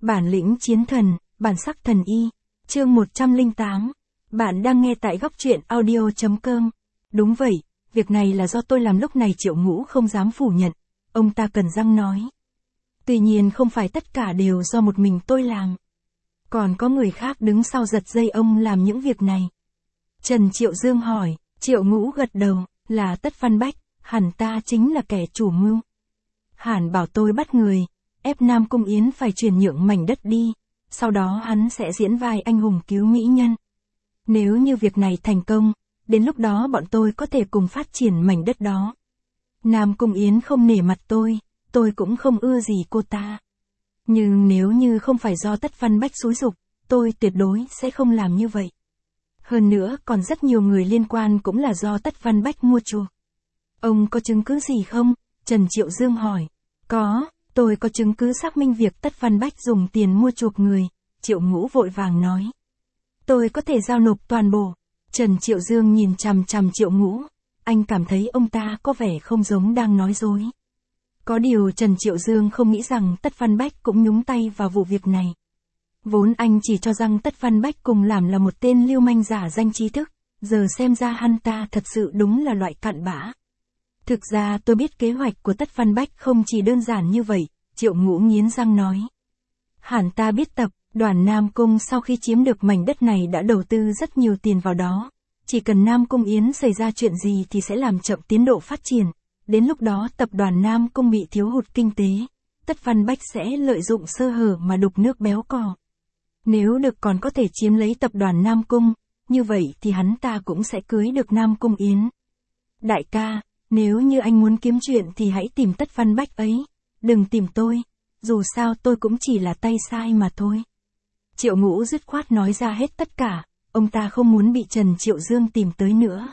Bản lĩnh chiến thần, bản sắc thần y. Chương 108. Bạn đang nghe tại góc truyện audio.com. Đúng vậy, việc này là do tôi làm. Lúc này Triệu Ngũ không dám phủ nhận. Ông ta cắn răng nói. Tuy nhiên không phải tất cả đều do một mình tôi làm. Còn có người khác đứng sau giật dây ông làm những việc này. Trần Triệu Dương hỏi. Triệu Ngũ gật đầu, là Tất Văn Bách, hẳn ta chính là kẻ chủ mưu. Hẳn bảo tôi bắt người, ép Nam Cung Yến phải chuyển nhượng mảnh đất đi, sau đó hắn sẽ diễn vai anh hùng cứu mỹ nhân. Nếu như việc này thành công, đến lúc đó bọn tôi có thể cùng phát triển mảnh đất đó. Nam Cung Yến không nể mặt tôi cũng không ưa gì cô ta. Nhưng nếu như không phải do Tất Văn Bách xúi giục, tôi tuyệt đối sẽ không làm như vậy. Hơn nữa còn rất nhiều người liên quan cũng là do Tất Văn Bách mua chuộc. Ông có chứng cứ gì không? Trần Triệu Dương hỏi. Có, tôi có chứng cứ xác minh việc Tất Văn Bách dùng tiền mua chuộc người. Triệu Ngũ vội vàng nói. Tôi có thể giao nộp toàn bộ. Trần Triệu Dương nhìn chằm chằm Triệu Ngũ. Anh cảm thấy ông ta có vẻ không giống đang nói dối. Có điều Trần Triệu Dương không nghĩ rằng Tất Văn Bách cũng nhúng tay vào vụ việc này. Vốn anh chỉ cho rằng Tất Văn Bách cùng làm là một tên lưu manh giả danh trí thức, giờ xem ra hắn ta thật sự đúng là loại cặn bã. Thực ra tôi biết kế hoạch của Tất Văn Bách không chỉ đơn giản như vậy, Triệu Ngũ nghiến răng nói. Hắn ta biết tập đoàn Nam Cung sau khi chiếm được mảnh đất này đã đầu tư rất nhiều tiền vào đó. Chỉ cần Nam Cung Yến xảy ra chuyện gì thì sẽ làm chậm tiến độ phát triển. Đến lúc đó tập đoàn Nam Cung bị thiếu hụt kinh tế, Tất Văn Bách sẽ lợi dụng sơ hở mà đục nước béo cò. Nếu được còn có thể chiếm lấy tập đoàn Nam Cung, như vậy thì hắn ta cũng sẽ cưới được Nam Cung Yến. Đại ca, nếu như anh muốn kiếm chuyện thì hãy tìm Tất Văn Bách ấy, đừng tìm tôi, dù sao tôi cũng chỉ là tay sai mà thôi. Triệu Ngũ dứt khoát nói ra hết tất cả, ông ta không muốn bị Trần Triệu Dương tìm tới nữa.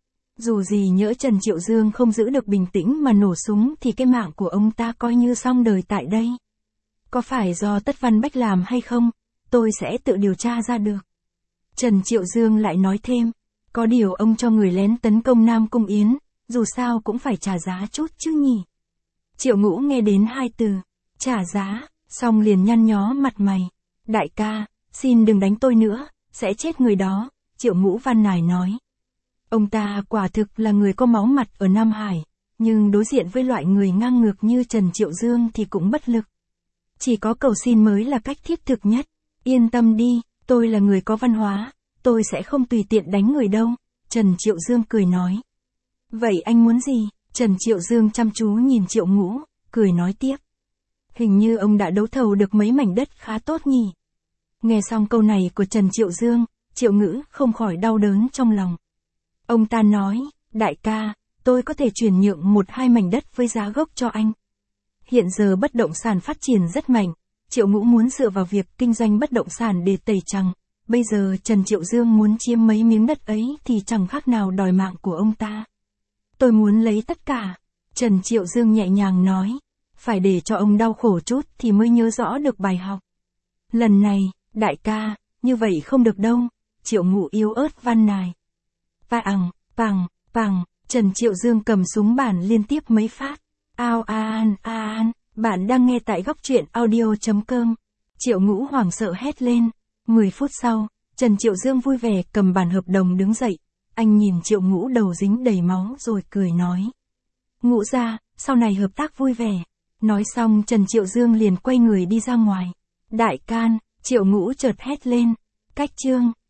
Dù gì nhỡ Trần Triệu Dương không giữ được bình tĩnh mà nổ súng thì cái mạng của ông ta coi như xong đời tại đây. Có phải do Tất Văn Bách làm hay không, tôi sẽ tự điều tra ra được. Trần Triệu Dương lại nói thêm, có điều ông cho người lén tấn công Nam Cung Yến, dù sao cũng phải trả giá chút chứ nhỉ. Triệu Ngũ nghe đến hai từ, trả giá, xong liền nhăn nhó mặt mày. Đại ca, xin đừng đánh tôi nữa, sẽ chết người đó, Triệu Ngũ van nài nói. Ông ta quả thực là người có máu mặt ở Nam Hải, nhưng đối diện với loại người ngang ngược như Trần Triệu Dương thì cũng bất lực. Chỉ có cầu xin mới là cách thiết thực nhất. Yên tâm đi, tôi là người có văn hóa, tôi sẽ không tùy tiện đánh người đâu, Trần Triệu Dương cười nói. Vậy anh muốn gì? Trần Triệu Dương chăm chú nhìn Triệu Ngũ, cười nói tiếp. Hình như ông đã đấu thầu được mấy mảnh đất khá tốt nhỉ. Nghe xong câu này của Trần Triệu Dương, Triệu Ngũ không khỏi đau đớn trong lòng. Ông ta nói, đại ca, tôi có thể chuyển nhượng 1-2 mảnh đất với giá gốc cho anh. Hiện giờ bất động sản phát triển rất mạnh, Triệu Ngũ muốn dựa vào việc kinh doanh bất động sản để tẩy trắng. Bây giờ Trần Triệu Dương muốn chiếm mấy miếng đất ấy thì chẳng khác nào đòi mạng của ông ta. Tôi muốn lấy tất cả. Trần Triệu Dương nhẹ nhàng nói, phải để cho ông đau khổ chút thì mới nhớ rõ được bài học. Lần này, đại ca, như vậy không được đâu, Triệu Ngũ yếu ớt van nài. Pằng, Trần Triệu Dương cầm súng bản liên tiếp mấy phát. Bạn đang nghe tại góc truyện audio.com. Triệu Ngũ hoảng sợ hét lên. 10 phút sau, Trần Triệu Dương vui vẻ cầm bản hợp đồng đứng dậy. Anh nhìn Triệu Ngũ đầu dính đầy máu rồi cười nói. Ngũ gia, sau này hợp tác vui vẻ. Nói xong Trần Triệu Dương liền quay người đi ra ngoài. Đại can, Triệu Ngũ chợt hét lên. Cách chương.